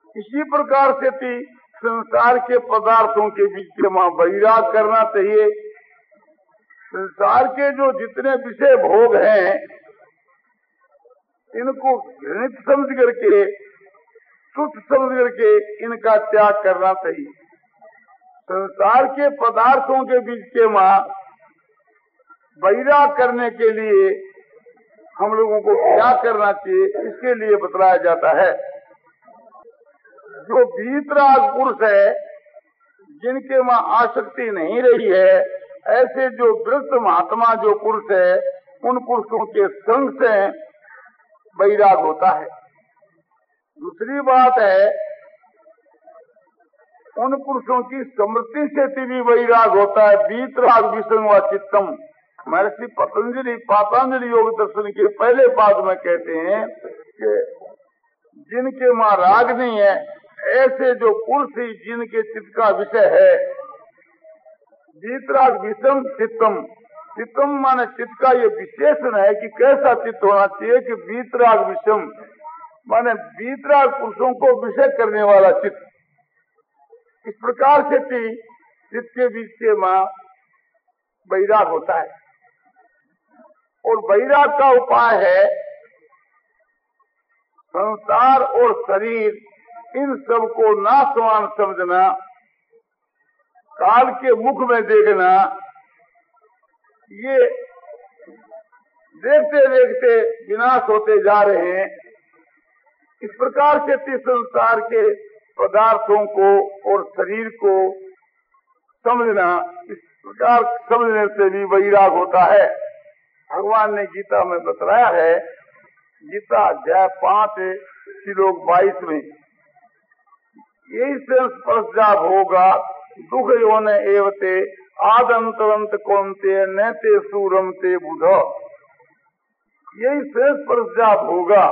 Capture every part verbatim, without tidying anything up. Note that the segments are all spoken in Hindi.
इसी प्रकार से भी संसार के पदार्थों के बीच में वैराग करना चाहिए। संसार के जो जितने विषय भोग हैं इनको घृणित समझ करके, तुच्छ समझ करके इनका त्याग करना चाहिए। संसार के पदार्थों के बीच के मां वैराग करने के लिए हम लोगों को क्या करना चाहिए, इसके लिए बतलाया जाता है। जो वीतराग पुरुष है, जिनके मां आसक्ति नहीं रही है, ऐसे जो वृद्ध महात्मा जो पुरुष है, उन पुरुषों के संग से वैराग होता है। दूसरी बात है, उन पुरुषों की स्मृति से भी वैराग होता है। वीतराग विसंग व चित्तम, महर्षि पतंजलि पातंजलि योग दर्शन के पहले पाद में कहते हैं कि जिनके मां राग नहीं है, ऐसे जो पुरुष ही जिनके चित्त का विषय है, वीतराग विषम चित्तम, चित्तम माने चित्त का ये विशेषण है कि कैसा चित्त होना चाहिए कि वीतराग विषम माने वीतराग पुरुषों को विषय करने वाला चित्त। इस प्रकार से भी चित्त के बीच के मां वैराग होता है। और वैराग का उपाय है संसार और शरीर इन सब को नाशवान समझना, काल के मुख में देखना। ये देखते देखते विनाश होते जा रहे हैं। इस प्रकार से संसार के पदार्थों को और शरीर को समझना, इस प्रकार समझने से भी वैराग होता है। भगवान ने गीता में बतलाया है, गीता अध्याय पांच श्लोक बाईस में, यही से स्पर्शा होगा दुख योने एवते आदंतरंत कौनते न ते सूरम ते बुध। यही से स्पर्शा होगा,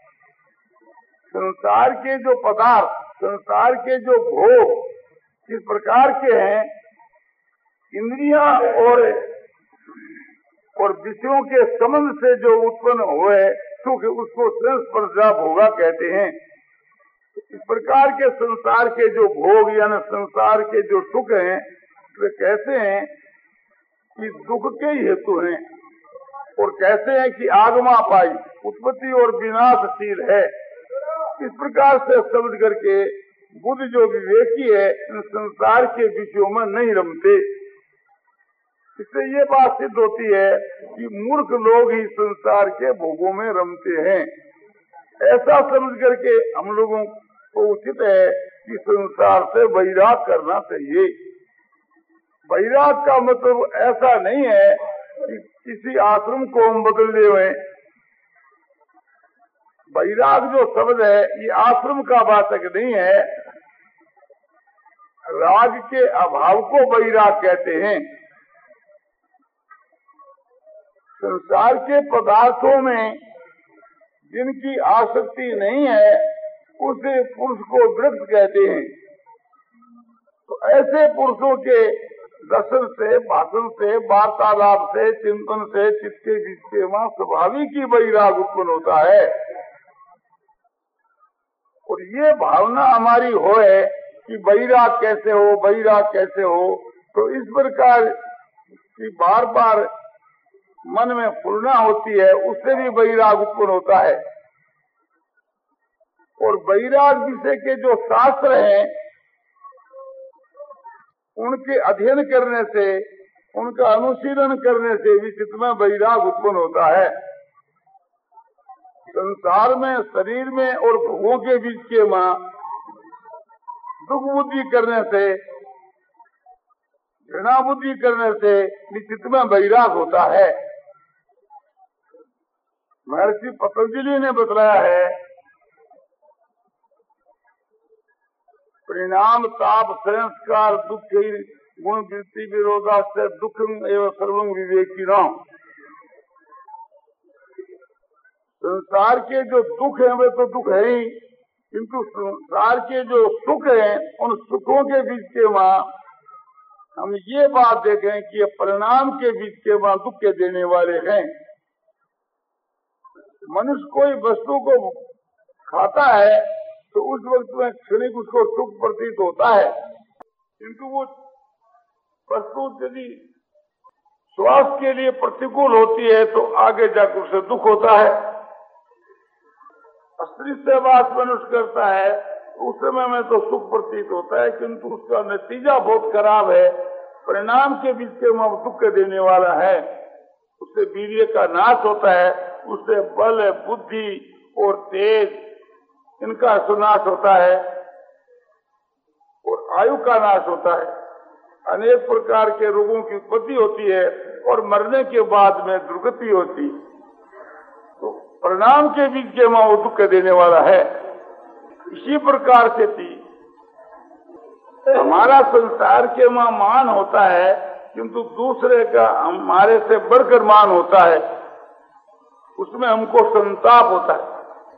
संसार के जो पदार्थ, संसार के जो भोग इस प्रकार के हैं, इंद्रियां और और विषयों के संबंध से जो उत्पन्न हुए सुख, उसको स्पर्शा भोगा कहते हैं। इस प्रकार के संसार के जो भोग यानी संसार के जो सुख हैं, वे कहते हैं कि दुख के ही हेतु हैं, और कहते हैं कि आगमा पाई उत्पत्ति और विनाशशील है। इस प्रकार से समझ करके बुद्ध जो विवेकी है, इन संसार के विषयों में नहीं रमते। इससे ये बात सिद्ध होती है कि मूर्ख लोग ही संसार के भोगों में रमते हैं। ऐसा समझ करके हम लोगों को उचित है कि संसार से वैराग करना चाहिए। वैराग का मतलब ऐसा नहीं है कि किसी आश्रम को हम बदल ले हुए। वैराग जो शब्द है, ये आश्रम का वाचक नहीं है। राग के अभाव को वैराग कहते हैं। संसार के पदार्थों में जिनकी आसक्ति नहीं है, उसे पुरुष को वृक्ष कहते हैं। तो ऐसे पुरुषों के दर्शन से, भाषण से, वार्तालाप से, चिंतन से चित्त के बीच के वहां स्वाभाविक ही वैराग उत्पन्न होता है। और ये भावना हमारी हो है कि वैराग कैसे हो, वैराग कैसे हो, तो इस प्रकार की बार बार मन में फुलना होती है, उससे भी वैराग उत्पन्न होता है। और वैराग विषय के जो शास्त्र हैं, उनके अध्ययन करने से, उनका अनुशीलन करने से भी चित्त में वैराग उत्पन्न होता है। संसार में, शरीर में और भोगों के बीच के मां दुख बुद्धि करने से, घृणा बुद्धि करने से चित्त में वैराग होता है। महर्षि पतंजलि ने बतलाया है, परिणाम ताप संस्कार दुख गुण वृत्ति विरोधा से दुख एवं सर्वं विवेकिना। संसार के जो दुख है वे तो दुख है ही, किंतु संसार के जो सुख है, उन सुखों के बीच के मां हम ये बात देखें कि ये परिणाम के बीच के मां दुख के देने वाले हैं। मनुष्य कोई वस्तु को खाता है तो उस वक्त में क्षणिक उसको सुख प्रतीत होता है, किंतु वो वस्तु यदि स्वास्थ्य के लिए प्रतिकूल होती है तो आगे जाकर उसे दुख होता है। स्त्री सहवास मनुष्य करता है उस समय में तो सुख प्रतीत होता है, किंतु उसका नतीजा बहुत खराब है, परिणाम के बीच के में दुख देने वाला है। उससे वीर्य का नाश होता है, उससे बल, बुद्धि और तेज इनका सुनाश होता है और आयु का नाश होता है। अनेक प्रकार के रोगों की उत्पत्ति होती है और मरने के बाद में दुर्गति होती है। तो परिणाम के बीच के में वो दुख देने वाला है। इसी प्रकार से थी हमारा संसार के में मान होता है, किंतु दूसरे का हमारे से बढ़कर मान होता है, उसमें हमको संताप होता है।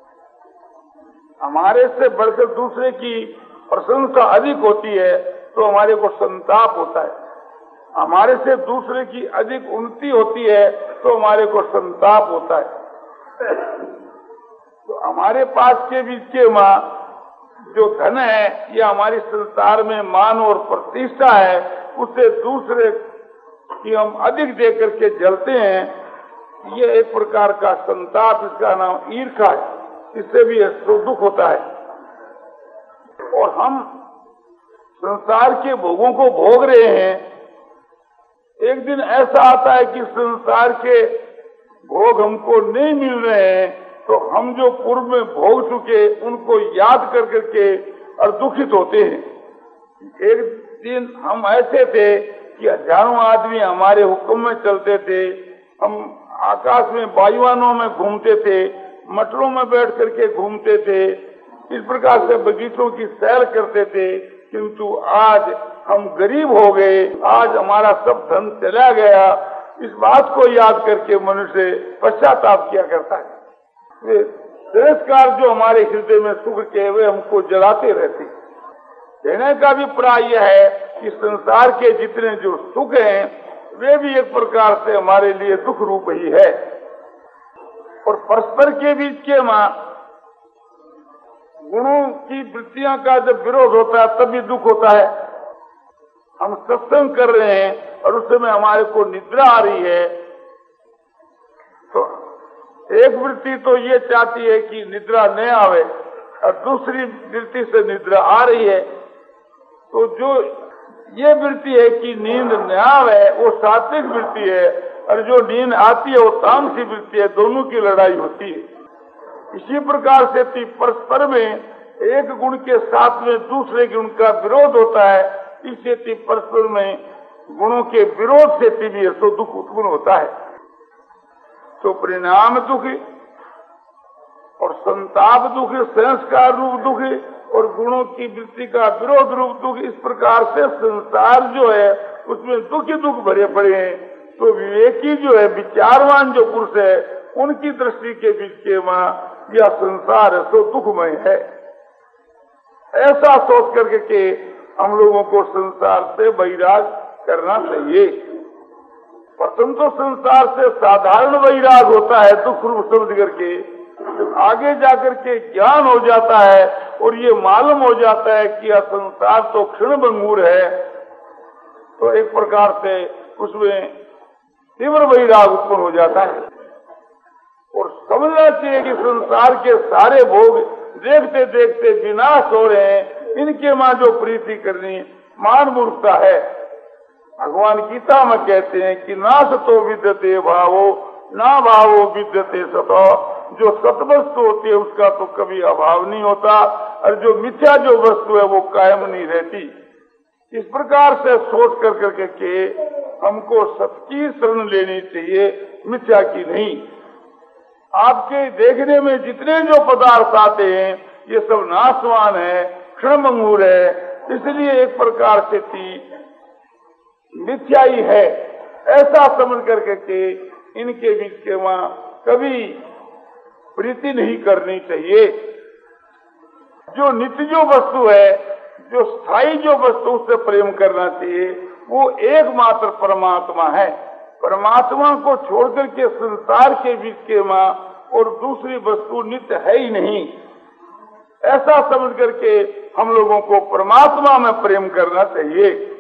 हमारे से बढ़कर दूसरे की प्रशंसा अधिक होती है तो हमारे को संताप होता है। हमारे से दूसरे की अधिक उन्नति होती है तो हमारे को संताप होता है। तो हमारे पास के बीच के मां जो धन है या हमारी संसार में मान और प्रतिष्ठा है, उससे दूसरे की हम अधिक दे करके जलते हैं, ये एक प्रकार का संताप, इसका नाम ईर्ष्या है। इससे भी दुख होता है। और हम संसार के भोगों को भोग रहे हैं, एक दिन ऐसा आता है कि संसार के भोग हमको नहीं मिल रहे हैं, तो हम जो पूर्व में भोग चुके उनको याद कर करके और दुखित होते हैं। एक दिन हम ऐसे थे कि हजारों आदमी हमारे हुक्म में चलते थे, हम आकाश में वायुयानों में घूमते थे, मटरों में बैठ करके घूमते थे, इस प्रकार से बगीचों की सैर करते थे, किंतु आज हम गरीब हो गए, आज हमारा सब धन चला गया। इस बात को याद करके मनुष्य पश्चाताप किया करता है। वे तिरस्कार जो हमारे हृदय में सुख के वे हमको जलाते रहते। कहने का भी प्राय यह है कि संसार के जितने जो सुख हैं वे भी एक प्रकार से हमारे लिए दुख रूप ही है। और परस्पर के बीच के मां गुणों की वृत्तियां का जब विरोध होता है तभी दुख होता है। हम सत्संग कर रहे हैं और उस समय हमारे को निद्रा आ रही है, तो एक वृत्ति तो ये चाहती है कि निद्रा न आवे और दूसरी वृत्ति से निद्रा आ रही है। तो जो ये वृत्ति है कि नींद न आवे वो सात्विक वृत्ति है, और जो नींद आती है वो तामसी वृत्ति है। दोनों की लड़ाई होती है। इसी प्रकार से परस्पर में एक गुण के साथ में दूसरे गुण का विरोध होता है। इससे परस्पर में गुणों के विरोध से भी तो दुख उत्पन्न होता है। तो परिणाम दुखी और संताप दुखी, संस्कार रूप दुखी और गुणों की वृत्ति का विरोध रूप दुख, इस प्रकार से संसार जो है उसमें दुख ही दुख भरे पड़े हैं। तो विवेकी जो है, विचारवान जो पुरुष है, उनकी दृष्टि के बीच के मां यह संसार है सो दुखमय है। ऐसा सोच करके के हम लोगों को संसार से वैराग करना चाहिए। प्रथम तो संसार से साधारण वैराग होता है दुख रूप समझ करके, जब आगे जाकर के ज्ञान हो जाता है और ये मालूम हो जाता है कि यह संसार तो क्षण भंगुर है, तो एक प्रकार से उसमें तीव्र वैराग उत्पन्न हो जाता है। और समझना चाहिए कि संसार के सारे भोग देखते देखते विनाश हो रहे हैं, इनके मां जो प्रीति करनी मान मूर्खता है। भगवान गीता में कहते हैं कि ना सतो विद्यते भावो ना भावो विद्यते सतो। जो सतवस्तु होती है उसका तो कभी अभाव नहीं होता, और जो मिथ्या जो वस्तु है वो कायम नहीं रहती। इस प्रकार से सोच कर करके के हमको सत्य की शरण लेनी चाहिए, मिथ्या की नहीं। आपके देखने में जितने जो पदार्थ आते हैं ये सब नाशवान है, क्षणभंगुर है, इसलिए एक प्रकार से थी मिथ्या ही है, ऐसा समझ करके के इनके बीच के वहां कभी प्रीति नहीं करनी चाहिए। जो नित्य जो वस्तु है, जो स्थायी जो वस्तु, उससे प्रेम करना चाहिए। वो एकमात्र परमात्मा है। परमात्मा को छोड़कर के संसार के बीच के मां और दूसरी वस्तु नित्य है ही नहीं। ऐसा समझ करके हम लोगों को परमात्मा में प्रेम करना चाहिए।